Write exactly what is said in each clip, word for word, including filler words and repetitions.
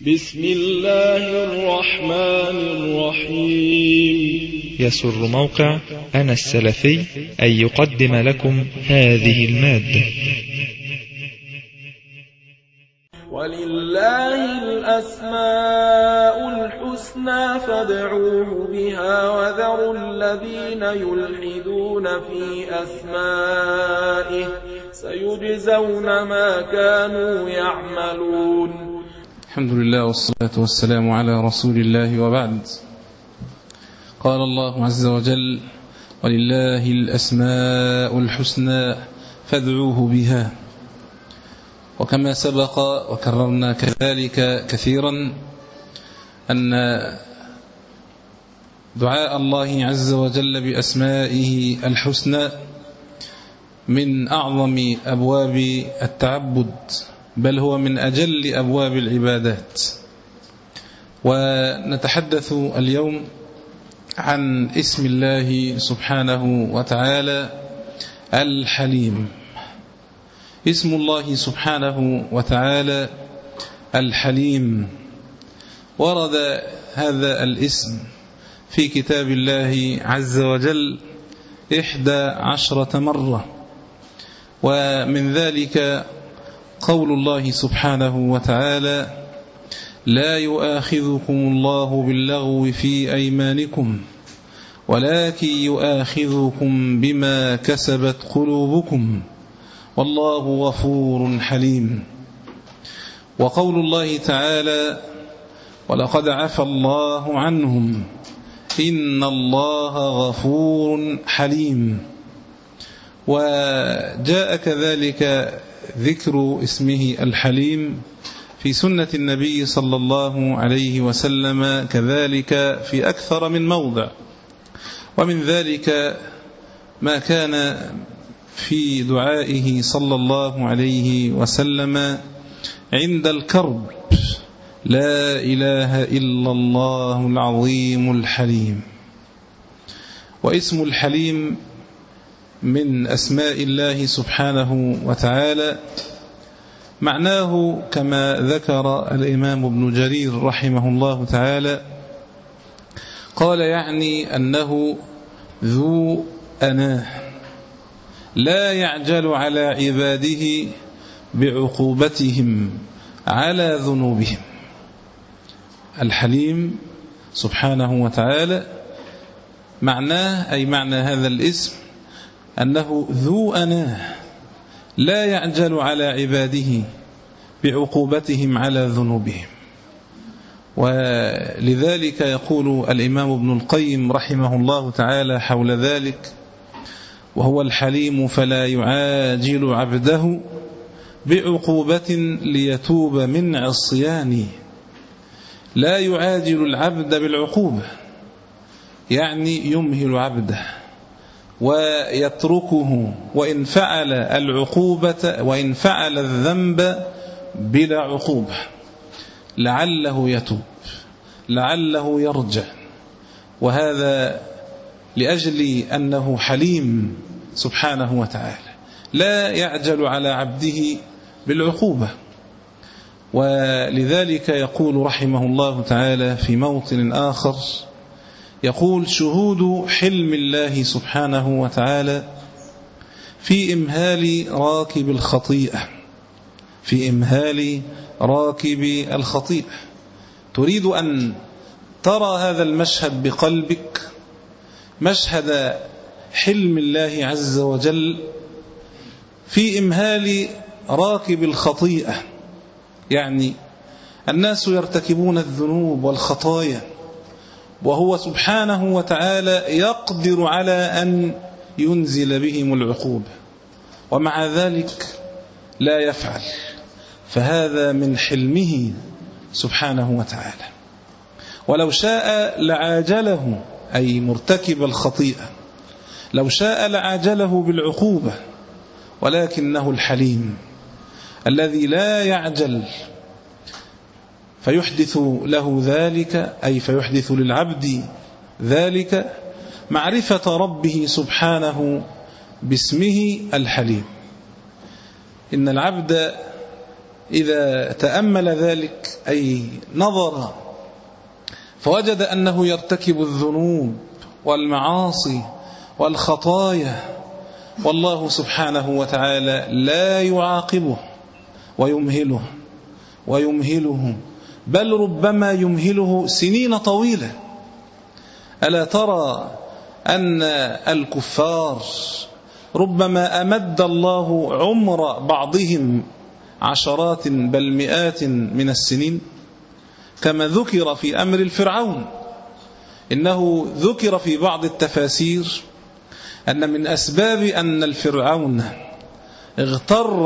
بسم الله الرحمن الرحيم. يسر موقع أنا السلفي أن يقدم لكم هذه المادة. ولله الأسماء الحسنى فادعوه بها وذروا الذين يلحدون في أسمائه سيجزون ما كانوا يعملون. الحمد لله والصلاة والسلام على رسول الله وبعد. قال الله عز وجل: ولله الأسماء الحسنى فادعوه بها. وكما سبق وكررنا كذلك كثيرا أن دعاء الله عز وجل بأسمائه الحسنى من أعظم أبواب التعبد، بل هو من أجل أبواب العبادات. ونتحدث اليوم عن اسم الله سبحانه وتعالى الحليم. اسم الله سبحانه وتعالى الحليم ورد هذا الاسم في كتاب الله عز وجل إحدى عشرة مرة، ومن ذلك قول الله سبحانه وتعالى: لا يؤاخذكم الله باللغو في أيمانكم ولكن يؤاخذكم بما كسبت قلوبكم والله غفور حليم. وقول الله تعالى: ولقد عفى الله عنهم إن الله غفور حليم. وجاء كذلك ذكر اسمه الحليم في سنة النبي صلى الله عليه وسلم كذلك في أكثر من موضع، ومن ذلك ما كان في دعائه صلى الله عليه وسلم عند الكرب: لا إله إلا الله العظيم الحليم. واسم الحليم من أسماء الله سبحانه وتعالى، معناه كما ذكر الإمام ابن جرير رحمه الله تعالى، قال يعني أنه ذو أناه لا يعجل على عباده بعقوبتهم على ذنوبهم. الحليم سبحانه وتعالى معناه، أي معنى هذا الاسم، أنه ذو أناه لا يعجل على عباده بعقوبتهم على ذنوبهم. ولذلك يقول الإمام ابن القيم رحمه الله تعالى حول ذلك: وهو الحليم فلا يعاجل عبده بعقوبة ليتوب من عصيانه. لا يعاجل العبد بالعقوبة، يعني يمهل عبده ويتركه وإن فعل العقوبة وإن فعل الذنب بلا عقوبة، لعله يتوب لعله يرجع. وهذا لأجل أنه حليم سبحانه وتعالى لا يعجل على عبده بالعقوبة. ولذلك يقول رحمه الله تعالى في موطن آخر، يقول: شهود حلم الله سبحانه وتعالى في إمهال راكب الخطيئة في إمهال راكب الخطيئة. تريد أن ترى هذا المشهد بقلبك، مشهد حلم الله عز وجل في إمهال راكب الخطيئة. يعني الناس يرتكبون الذنوب والخطايا، وهو سبحانه وتعالى يقدر على أن ينزل بهم العقوبة، ومع ذلك لا يفعل. فهذا من حلمه سبحانه وتعالى. ولو شاء لعاجله، أي مرتكب الخطيئة، لو شاء لعاجله بالعقوبة، ولكنه الحليم الذي لا يعجل، فيحدث له ذلك، أي فيحدث للعبد ذلك معرفة ربه سبحانه باسمه الحليم. إن العبد إذا تأمل ذلك أي نظر فوجد أنه يرتكب الذنوب والمعاصي والخطايا، والله سبحانه وتعالى لا يعاقبه ويمهله ويمهله، بل ربما يمهله سنين طويلة. ألا ترى أن الكفار ربما أمد الله عمر بعضهم عشرات بل مئات من السنين، كما ذكر في أمر الفرعون. إنه ذكر في بعض التفاسير أن من أسباب أن الفرعون اغتر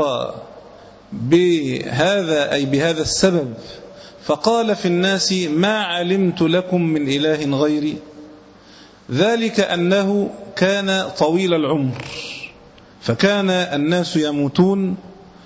بهذا أي بهذا السبب فقال في الناس ما علمت لكم من إله غيري، ذلك أنه كان طويل العمر، فكان الناس يموتون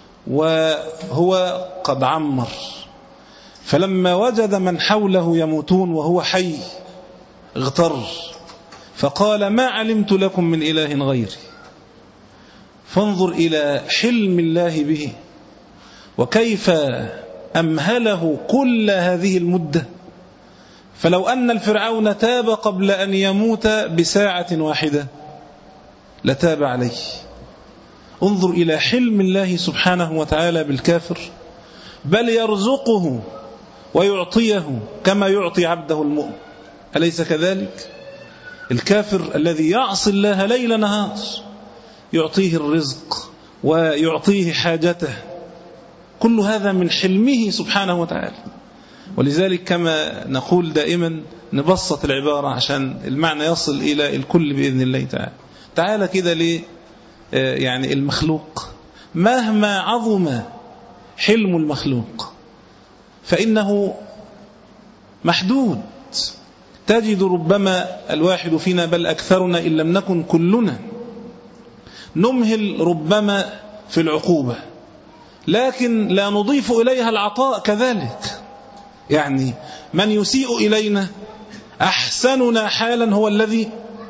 وهو قد عمر، فلما وجد من حوله يموتون وهو حي اغتر فقال ما علمت لكم من إله غيري. فانظر إلى حلم الله به وكيف أمهله كل هذه المدة. فلو أن الفرعون تاب قبل أن يموت بساعة واحدة لتاب عليه. انظر إلى حلم الله سبحانه وتعالى بالكافر، بل يرزقه ويعطيه كما يعطي عبده المؤمن، أليس كذلك؟ الكافر الذي يعصي الله ليل نهار يعطيه الرزق ويعطيه حاجته، كل هذا من حلمه سبحانه وتعالى. ولذلك كما نقول دائما نبسط العبارة عشان المعنى يصل إلى الكل بإذن الله تعالى. تعالى كده ليه يعني المخلوق مهما عظم حلم المخلوق فإنه محدود. تجد ربما الواحد فينا بل أكثرنا إن لم نكن كلنا نمهل ربما في العقوبة، لكن لا نضيف إليها العطاء كذلك. يعني من يسيء إلينا أحسننا حالا هو الذي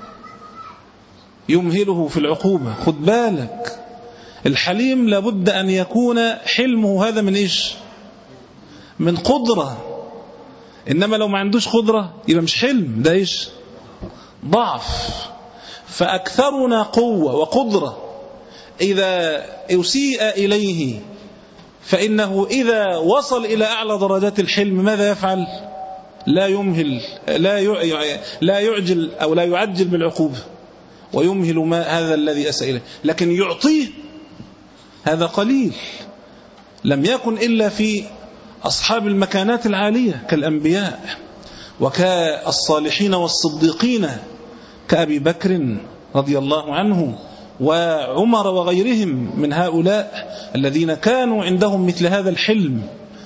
يمهله في العقوبة. خد بالك، الحليم لابد أن يكون حلمه هذا من إيش؟ من قدرة. إنما لو ما عندوش قدرة يبقى مش حلم، ده إيش؟ ضعف. فأكثرنا قوة وقدرة إذا أسيء إليه فإنه إذا وصل إلى أعلى درجات الحلم ماذا يفعل؟ لا يمهل، لا لا يعجل أو لا يعجل بالعقوبة ويمهل ما هذا الذي أساء إليه، لكن يعطيه هذا قليل. لم يكن إلا في أصحاب المكانات العالية كالأنبياء وكالصالحين والصديقين كأبي بكر رضي الله عنه وعمر وغيرهم من هؤلاء الذين كانوا عندهم مثل هذا الحلم،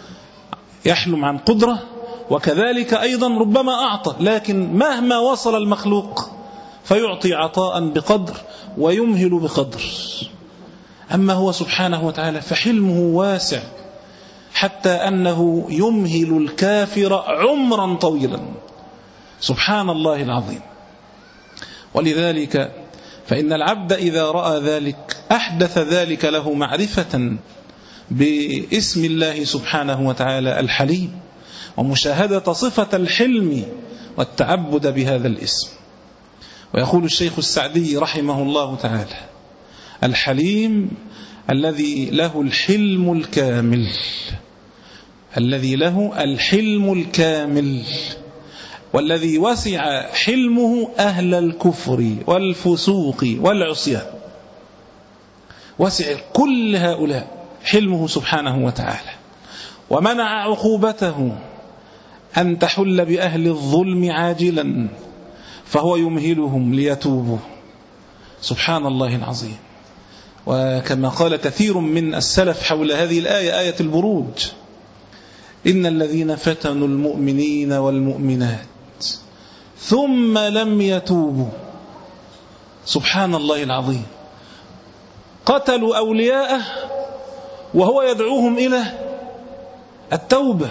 يحلم عن قدرة وكذلك أيضا ربما أعطى، لكن مهما وصل المخلوق فيعطي عطاء بقدر ويمهل بقدر. أما هو سبحانه وتعالى فحلمه واسع حتى أنه يمهل الكافر عمرا طويلا، سبحان الله العظيم. ولذلك فإن العبد إذا رأى ذلك أحدث ذلك له معرفة باسم الله سبحانه وتعالى الحليم، ومشاهدة صفة الحلم والتعبد بهذا الاسم. ويقول الشيخ السعدي رحمه الله تعالى: الحليم الذي له الحلم الكامل، الذي له الحلم الكامل، والذي وسع حلمه أهل الكفر والفسوق والعصيان. وسع كل هؤلاء حلمه سبحانه وتعالى، ومنع عقوبته أن تحل بأهل الظلم عاجلا، فهو يمهلهم ليتوبوا. سبحان الله العظيم. وكما قال كثير من السلف حول هذه الآية، آية البروج: إن الذين فتنوا المؤمنين والمؤمنات ثم لم يتوبوا، سبحان الله العظيم، قتلوا أولياءه وهو يدعوهم إلى التوبة.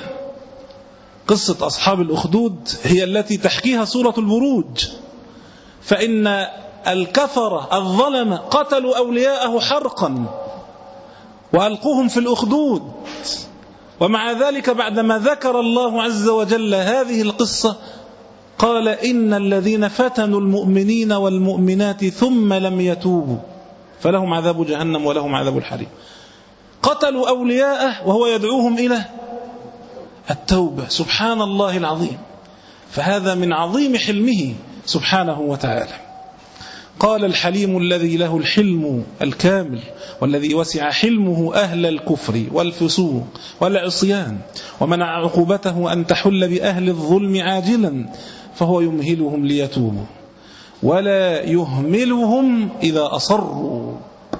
قصة أصحاب الأخدود هي التي تحكيها سورة البروج، فإن الكفرة الظلمة قتلوا أولياءه حرقا وألقوهم في الأخدود، ومع ذلك بعدما ذكر الله عز وجل هذه القصة قال إن الذين فتنوا المؤمنين والمؤمنات ثم لم يتوبوا فلهم عذاب جهنم ولهم عذاب الحريق. قتلوا أولياءه وهو يدعوهم إلى التوبة. سبحان الله العظيم. فهذا من عظيم حلمه سبحانه وتعالى. قال الحليم الذي له الحلم الكامل والذي وسع حلمه أهل الكفر والفسوق والعصيان ومنع عقوبته أن تحل بأهل الظلم عاجلا فهو يمهلهم ليتوبوا ولا يهملهم إذا أصروا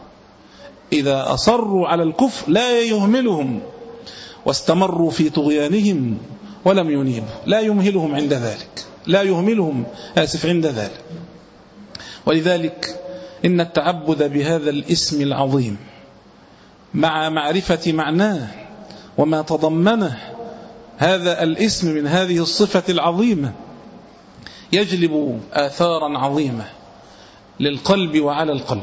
إذا أصروا على الكفر لا يهملهم واستمروا في طغيانهم ولم ينيبوا لا يمهلهم عند ذلك لا يهملهم آسف عند ذلك. ولذلك إن التعبد بهذا الاسم العظيم مع معرفة معناه وما تضمنه هذا الاسم من هذه الصفة العظيمة يجلب آثارا عظيمة للقلب وعلى القلب.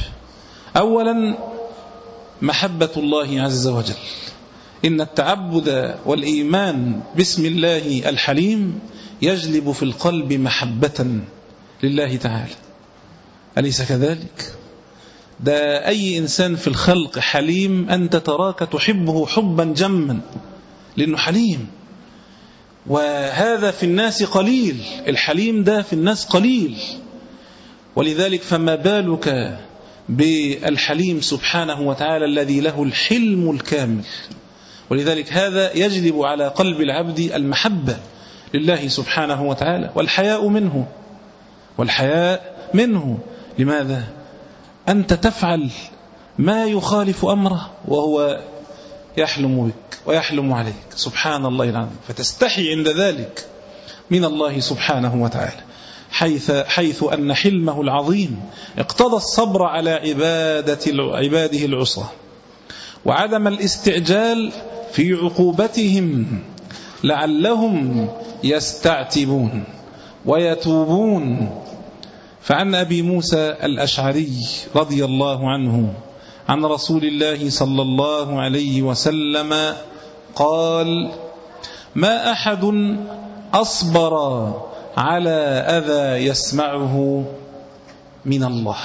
أولا محبة الله عز وجل. إن التعبد والإيمان باسم الله الحليم يجلب في القلب محبة لله تعالى. أليس كذلك؟ ده أي إنسان في الخلق حليم أنت تراك تحبه حبا جما لأنه حليم. وهذا في الناس قليل. الحليم ده في الناس قليل. ولذلك فما بالك بالحليم سبحانه وتعالى الذي له الحلم الكامل. ولذلك هذا يجلب على قلب العبد المحبة لله سبحانه وتعالى والحياء منه والحياء منه. لماذا؟ أنت تفعل ما يخالف أمره وهو يحلم بك ويحلم عليك سبحان الله العظيم. فتستحي عند ذلك من الله سبحانه وتعالى حيث, حيث أن حلمه العظيم اقتضى الصبر على عبادة عباده العصاة وعدم الاستعجال في عقوبتهم لعلهم يستعتبون ويتوبون. فعن أبي موسى الأشعري رضي الله عنه عن رسول الله صلى الله عليه وسلم قال ما أحد أصبر على أذى يسمعه من الله.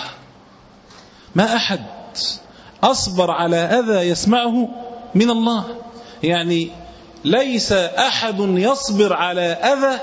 ما أحد أصبر على أذى يسمعه من الله. يعني ليس أحد يصبر على أذى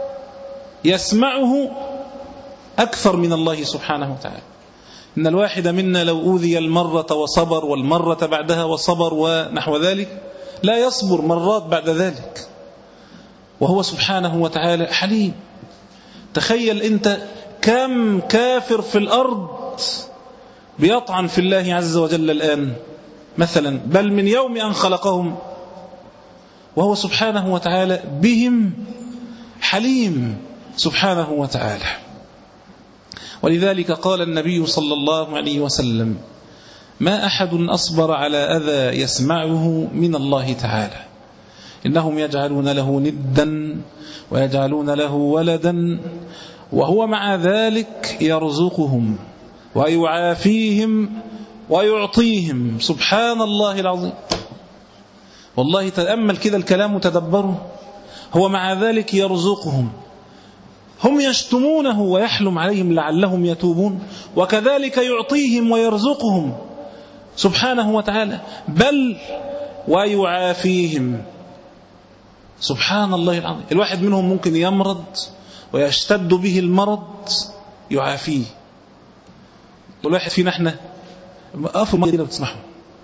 يسمعه أكثر من الله سبحانه وتعالى. إن الواحد منا لو أوذي المرة وصبر والمرة بعدها وصبر ونحو ذلك لا يصبر مرات بعد ذلك وهو سبحانه وتعالى حليم. تخيل أنت كم كافر في الأرض بيطعن في الله عز وجل الآن مثلا بل من يوم أن خلقهم وهو سبحانه وتعالى بهم حليم سبحانه وتعالى. ولذلك قال النبي صلى الله عليه وسلم ما أحد أصبر على أذى يسمعه من الله تعالى إنهم يجعلون له ندا ويجعلون له ولدا وهو مع ذلك يرزقهم ويعافيهم ويعطيهم. سبحان الله العظيم. والله تأمل كده الكلام وتدبره. هو مع ذلك يرزقهم هم يشتمونه ويحلم عليهم لعلهم يتوبون وكذلك يعطيهم ويرزقهم سبحانه وتعالى بل ويعافيهم. سبحان الله العظيم. الواحد منهم ممكن يمرض ويشتد به المرض يعافيه. والواحد فينا احنا أقفوا المرض لو تسمحوا.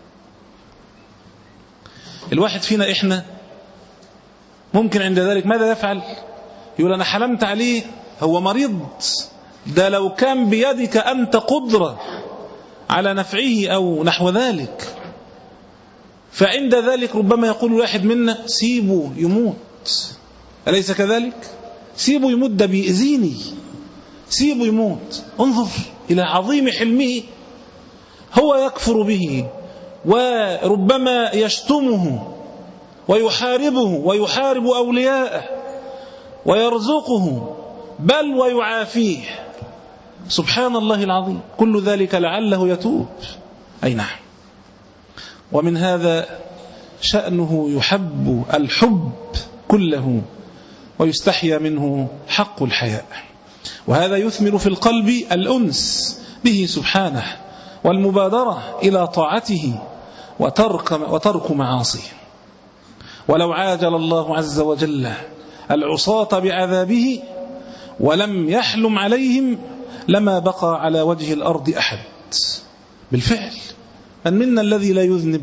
الواحد فينا احنا ممكن عند ذلك ماذا يفعل؟ يقول أنا حلمت عليه هو مريض ده لو كان بيدك أنت قدرة على نفعه أو نحو ذلك. فعند ذلك ربما يقول واحد منا سيبه يموت. أليس كذلك؟ سيبه يموت ده بيأذيني سيبه يموت. انظر إلى عظيم حلمه. هو يكفر به وربما يشتمه ويحاربه ويحارب أولياءه ويرزقه بل ويعافيه. سبحان الله العظيم. كل ذلك لعله يتوب. أي نعم. ومن هذا شأنه يحب الحب كله ويستحيا منه حق الحياء، وهذا يثمر في القلب الأنس به سبحانه والمبادرة إلى طاعته وترك, وترك معاصيه. ولو عاجل الله عز وجل العصاة بعذابه ولم يحلم عليهم لما بقى على وجه الأرض أحد. بالفعل من منا الذي لا يذنب؟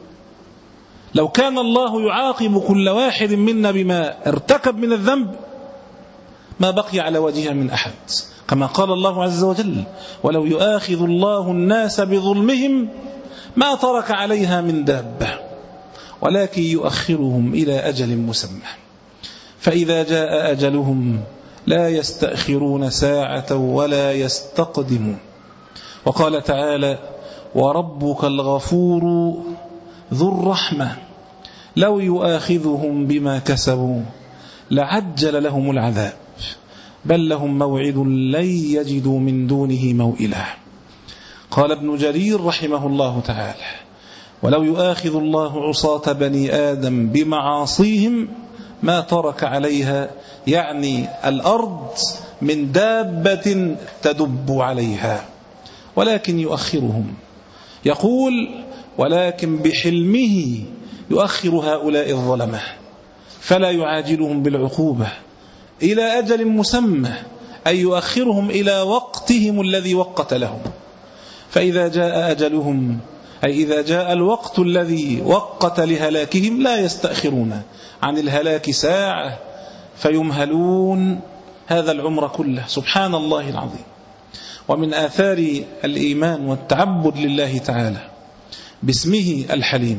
لو كان الله يعاقب كل واحد منا بما ارتكب من الذنب ما بقي على وجهها من أحد، كما قال الله عز وجل: ولو يؤاخذ الله الناس بظلمهم ما ترك عليها من دابة ولكن يؤخرهم إلى أجل مسمى، فإذا جاء أجلهم لا يستأخرون ساعة ولا يستقدمون. وقال تعالى: وربك الغفور ذو الرحمة لو يؤاخذهم بما كسبوا لعجل لهم العذاب بل لهم موعد لن يجدوا من دونه موئلا. قال ابن جرير رحمه الله تعالى: ولو يؤاخذ الله عصاة بني آدم بمعاصيهم ما ترك عليها، يعني الأرض، من دابة تدب عليها، ولكن يؤخرهم. يقول: ولكن بحلمه يؤخر هؤلاء الظلمة فلا يعاجلهم بالعقوبة إلى أجل مسمى، أي يؤخرهم إلى وقتهم الذي وقت لهم. فإذا جاء أجلهم، أي إذا جاء الوقت الذي وقت لهلاكهم، لا يستأخرون عن الهلاك ساعة فيمهلون هذا العمر كله. سبحان الله العظيم. ومن آثار الإيمان والتعبد لله تعالى باسمه الحليم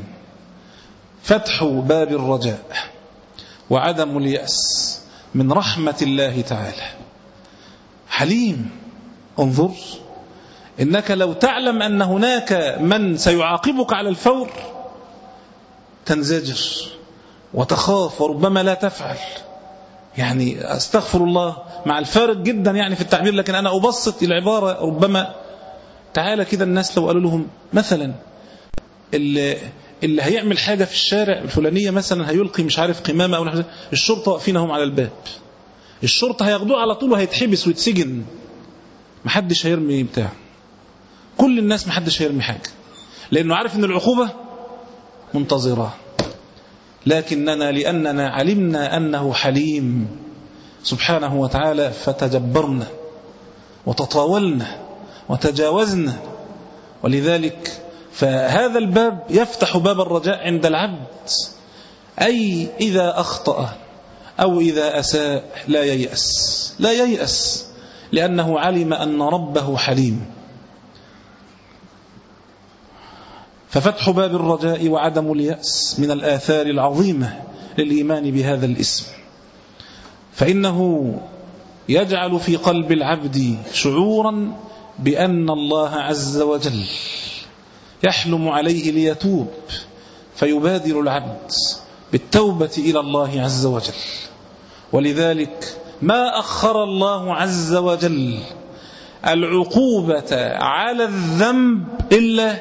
فتح باب الرجاء وعدم اليأس من رحمة الله تعالى. حليم، انظر، إنك لو تعلم أن هناك من سيعاقبك على الفور تنزجر وتخاف وربما لا تفعل. يعني أستغفر الله مع الفارق جدا يعني في التعبير، لكن أنا أبسط العبارة. ربما تعالى كده الناس لو قالوا لهم مثلا اللي, اللي هيعمل حاجة في الشارع الفلانية، مثلا هيلقي مش عارف قمامة أو الشرطة واقفينهم على الباب، الشرطة هياخدوه على طول وهيتحبس ويتسجن، محدش هيرمي بتاع، كل الناس محدش هيرمي حاجة، لأنه عارف أن العقوبة منتظرة. لكننا لأننا علمنا أنه حليم سبحانه وتعالى فتجبرنا وتطاولنا وتجاوزنا. ولذلك فهذا الباب يفتح باب الرجاء عند العبد، أي إذا أخطأ أو إذا أساء لا ييأس، لا ييأس لأنه علم أن ربه حليم. ففتح باب الرجاء وعدم اليأس من الآثار العظيمة للإيمان بهذا الاسم، فإنه يجعل في قلب العبد شعورا بأن الله عز وجل يحلم عليه ليتوب، فيبادر العبد بالتوبة إلى الله عز وجل. ولذلك ما أخر الله عز وجل العقوبة على الذنب إلا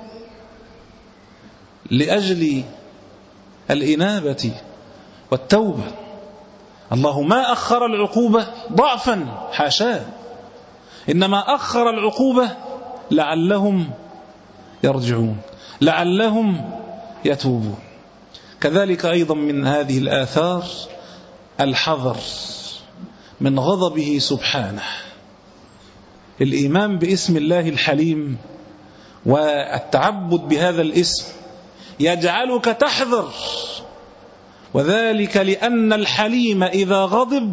لأجل الإنابة والتوبة. الله ما أخر العقوبة ضعفا، حاشاه، إنما أخر العقوبة لعلهم يرجعون، لعلهم يتوبون. كذلك أيضا من هذه الآثار الحذر من غضبه سبحانه. الإيمان باسم الله الحليم والتعبد بهذا الاسم يجعلك تحذر، وذلك لأن الحليم إذا غضب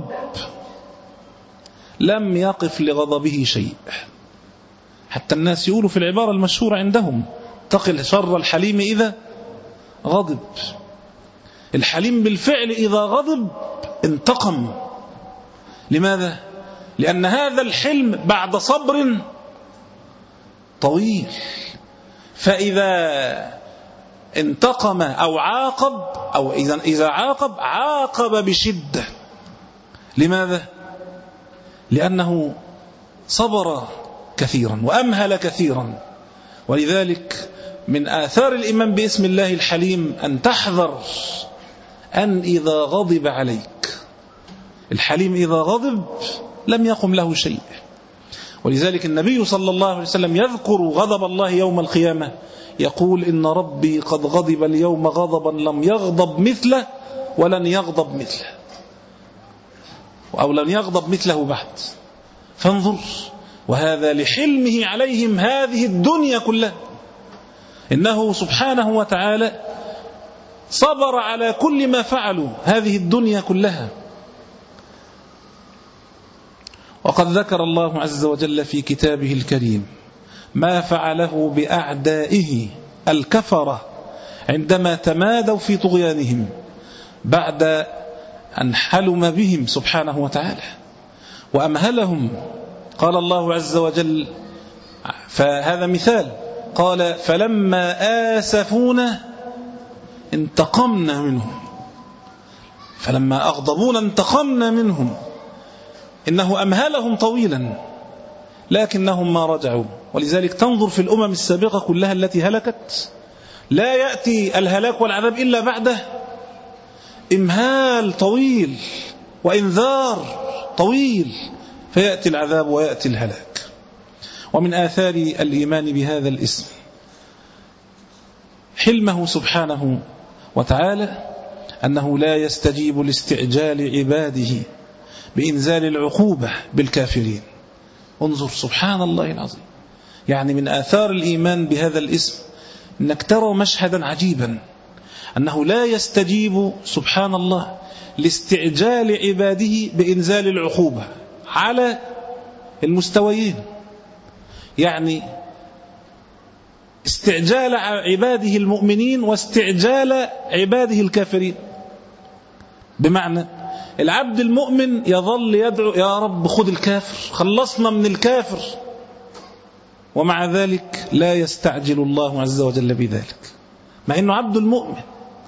لم يقف لغضبه شيء. حتى الناس يقولوا في العبارة المشهورة عندهم: تقل شر الحليم إذا غضب. الحليم بالفعل إذا غضب انتقم. لماذا؟ لأن هذا الحلم بعد صبر طويل، فإذا انتقم أو عاقب أو إذا عاقب عاقب بشدة. لماذا؟ لأنه صبر كثيرا وأمهل كثيرا. ولذلك من آثار الإيمان باسم الله الحليم أن تحذر أن إذا غضب عليك، الحليم إذا غضب لم يقم له شيء. ولذلك النبي صلى الله عليه وسلم يذكر غضب الله يوم القيامة، يقول إن ربي قد غضب اليوم غضبا لم يغضب مثله ولن يغضب مثله، أو لن يغضب مثله بعد. فانظر، وهذا لحلمه عليهم هذه الدنيا كلها، إنه سبحانه وتعالى صبر على كل ما فعلوا هذه الدنيا كلها. وقد ذكر الله عز وجل في كتابه الكريم ما فعله بأعدائه الكفرة عندما تمادوا في طغيانهم بعد أن حلم بهم سبحانه وتعالى وأمهلهم. قال الله عز وجل، فهذا مثال، قال فلما آسفونا انتقمنا منهم، فلما أغضبونا انتقمنا منهم، إنه أمهلهم طويلا لكنهم ما رجعوا. ولذلك تنظر في الأمم السابقة كلها التي هلكت لا يأتي الهلاك والعذاب إلا بعده إمهال طويل وإنذار طويل، فيأتي العذاب ويأتي الهلاك. ومن آثار الإيمان بهذا الاسم حلمه سبحانه وتعالى أنه لا يستجيب لاستعجال عباده بإنزال العقوبة بالكافرين. انظر سبحان الله العظيم، يعني من آثار الإيمان بهذا الاسم أنك ترى مشهدا عجيبا، أنه لا يستجيب سبحان الله لاستعجال عباده بإنزال العقوبة على المستويين، يعني استعجال عباده المؤمنين واستعجال عباده الكافرين. بمعنى العبد المؤمن يظل يدعو يا رب خذ الكافر، خلصنا من الكافر، ومع ذلك لا يستعجل الله عز وجل بذلك مع أنه عبد المؤمن.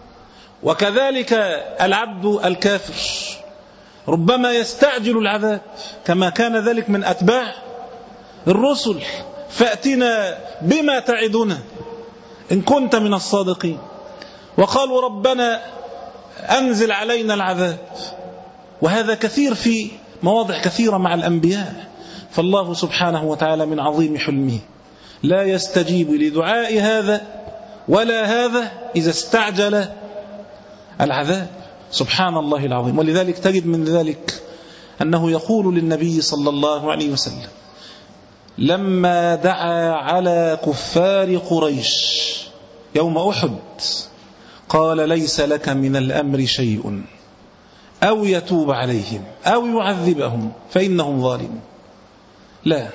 وكذلك العبد الكافر ربما يستعجل العذاب كما كان ذلك من أتباع الرسل، فأتنا بما تعدنا إن كنت من الصادقين، وقالوا ربنا أنزل علينا العذاب. وهذا كثير في مواضع كثيرة مع الأنبياء. فالله سبحانه وتعالى من عظيم حلمه لا يستجيب لدعاء هذا ولا هذا إذا استعجل العذاب، سبحان الله العظيم. ولذلك تجد من ذلك أنه يقول للنبي صلى الله عليه وسلم لما دعا على كفار قريش يوم أحد قال ليس لك من الأمر شيء أو يتوب عليهم أو يعذبهم فإنهم ظالمون. لا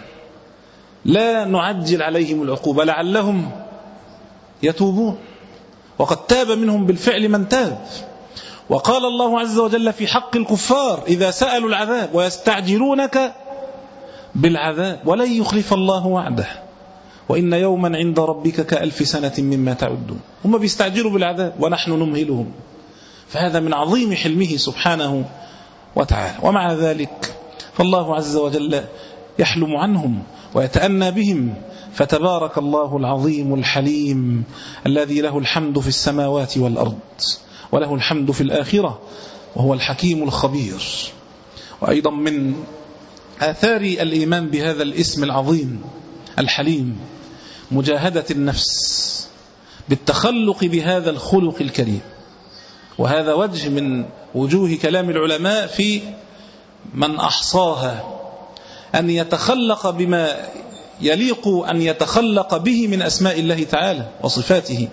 لا نعجل عليهم العقوبة لعلهم يتوبون، وقد تاب منهم بالفعل من تاب. وقال الله عز وجل في حق الكفار إذا سألوا العذاب ويستعجلونك بالعذاب ولن يخلف الله وعده وإن يوما عند ربك كألف سنة مما تعدون. هم بيستعجلوا بالعذاب ونحن نمهلهم، فهذا من عظيم حلمه سبحانه وتعالى. ومع ذلك فالله عز وجل يحلم عنهم ويتأنى بهم، فتبارك الله العظيم الحليم الذي له الحمد في السماوات والأرض وله الحمد في الآخرة وهو الحكيم الخبير. وأيضا من آثار الإيمان بهذا الاسم العظيم الحليم مجاهدة النفس بالتخلق بهذا الخلق الكريم. وهذا وجه من وجوه كلام العلماء في من أحصاها، أن يتخلق بما يليق أن يتخلق به من أسماء الله تعالى وصفاته.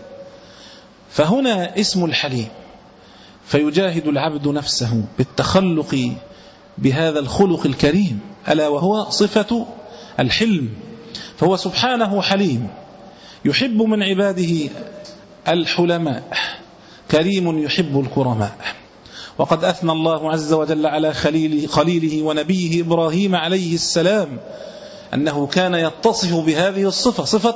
فهنا اسم الحليم، فيجاهد العبد نفسه بالتخلق بهذا الخلق الكريم ألا وهو صفة الحلم. فهو سبحانه حليم يحب من عباده الحلماء، كريم يحب الكرماء. وقد أثنى الله عز وجل على خليله, خليله ونبيه إبراهيم عليه السلام أنه كان يتصف بهذه الصفة، صفة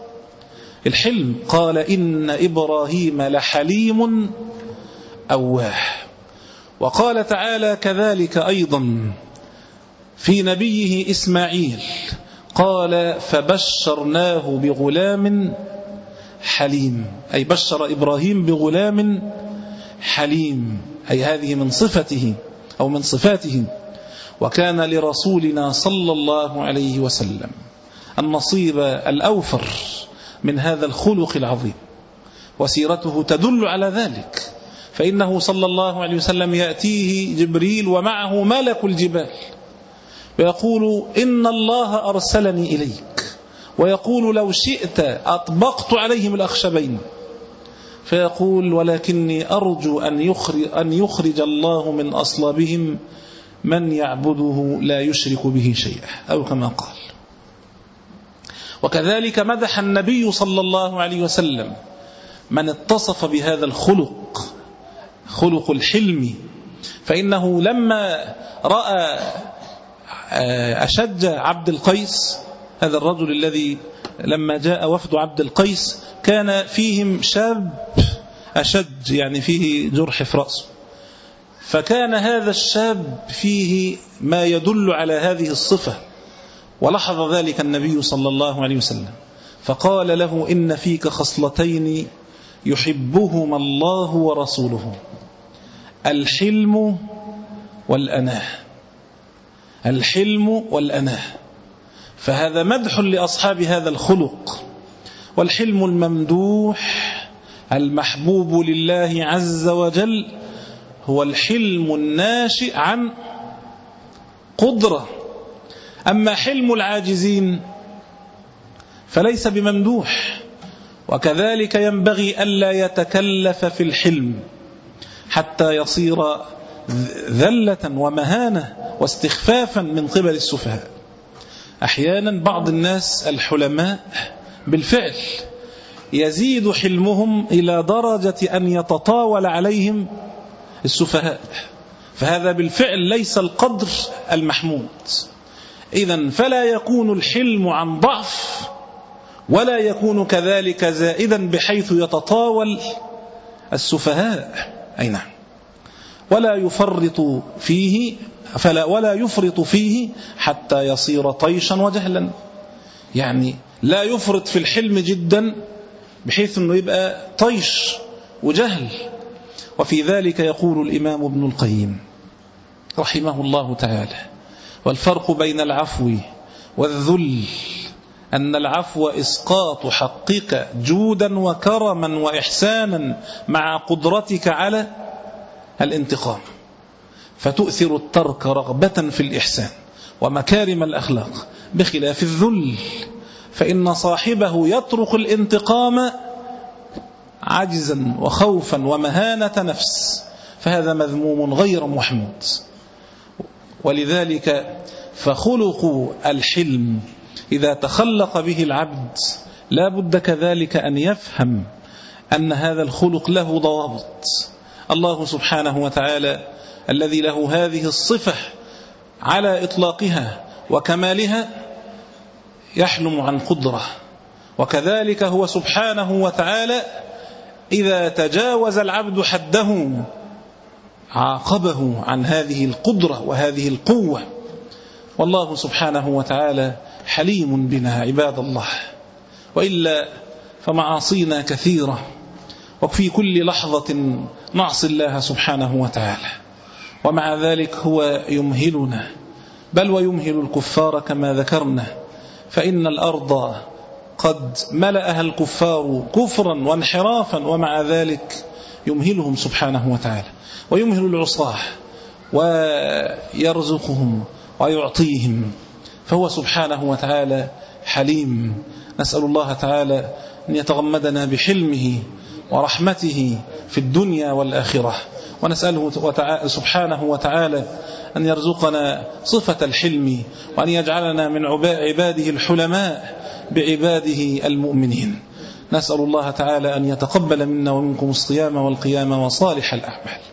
الحلم. قال إن إبراهيم لحليم أواه. وقال تعالى كذلك أيضا في نبيه إسماعيل قال فبشرناه بغلام حليم، أي بشر إبراهيم بغلام حليم، أي هذه من صفته أو من صفاته. وكان لرسولنا صلى الله عليه وسلم النصيب الأوفر من هذا الخلق العظيم، وسيرته تدل على ذلك، فإنه صلى الله عليه وسلم يأتيه جبريل ومعه ملك الجبال ويقول إن الله أرسلني إليك، ويقول لو شئت أطبقت عليهم الأخشبين، فيقول ولكني أرجو أن يخرج, أن يخرج الله من أصلابهم من يعبده لا يشرك به شيئا، أو كما قال. وكذلك مدح النبي صلى الله عليه وسلم من اتصف بهذا الخلق، خلق الحلم، فإنه لما رأى أشج عبد القيس، هذا الرجل الذي لما جاء وفد عبد القيس كان فيهم شاب أشج، يعني فيه جرح في رأسه، فكان هذا الشاب فيه ما يدل على هذه الصفة، ولاحظ ذلك النبي صلى الله عليه وسلم فقال له إن فيك خصلتين يحبهما الله ورسوله، الحلم والأناه، الحلم والأناه. فهذا مدح لأصحاب هذا الخلق. والحلم الممدوح المحبوب لله عز وجل هو الحلم الناشئ عن قدرة، أما حلم العاجزين فليس بممدوح. وكذلك ينبغي ألا يتكلف في الحلم حتى يصير ذلة ومهانة واستخفافا من قبل السفهاء. أحيانا بعض الناس الحلماء بالفعل يزيد حلمهم إلى درجة أن يتطاول عليهم السفهاء، فهذا بالفعل ليس القدر المحمود. إذن فلا يكون الحلم عن ضعف، ولا يكون كذلك زائدا بحيث يتطاول السفهاء، أي نعم، ولا يفرط فيه فلا ولا يفرط فيه حتى يصير طيشا وجهلا، يعني لا يفرط في الحلم جدا بحيث أنه يبقى طيش وجهل. وفي ذلك يقول الإمام ابن القيم رحمه الله تعالى: والفرق بين العفو والذل أن العفو إسقاط حقك جودا وكرما وإحسانا مع قدرتك على الانتقام، فتؤثر الترك رغبة في الإحسان ومكارم الأخلاق، بخلاف الذل فإن صاحبه يترك الانتقام عجزا وخوفا ومهانة نفس، فهذا مذموم غير محمود. ولذلك فخلق الحلم إذا تخلق به العبد لا بد كذلك أن يفهم أن هذا الخلق له ضوابط. الله سبحانه وتعالى الذي له هذه الصفة على إطلاقها وكمالها يحلم عن قدرة، وكذلك هو سبحانه وتعالى إذا تجاوز العبد حده عاقبه عن هذه القدرة وهذه القوة. والله سبحانه وتعالى حليم بنا عباد الله، وإلا فمعاصينا كثيرة، وفي كل لحظة نعصي الله سبحانه وتعالى، ومع ذلك هو يمهلنا، بل ويمهل الكفار كما ذكرنا، فإن الأرض قد ملأها الكفار كفرا وانحرافا، ومع ذلك يمهلهم سبحانه وتعالى، ويمهل العصاة ويرزقهم ويعطيهم، فهو سبحانه وتعالى حليم. نسأل الله تعالى أن يتغمدنا بحلمه ورحمته في الدنيا والآخرة، ونسأله سبحانه وتعالى أن يرزقنا صفة الحلم، وأن يجعلنا من عباده الحلماء بعباده المؤمنين. نسأل الله تعالى أن يتقبل منا ومنكم الصيام والقيام وصالح الأعمال.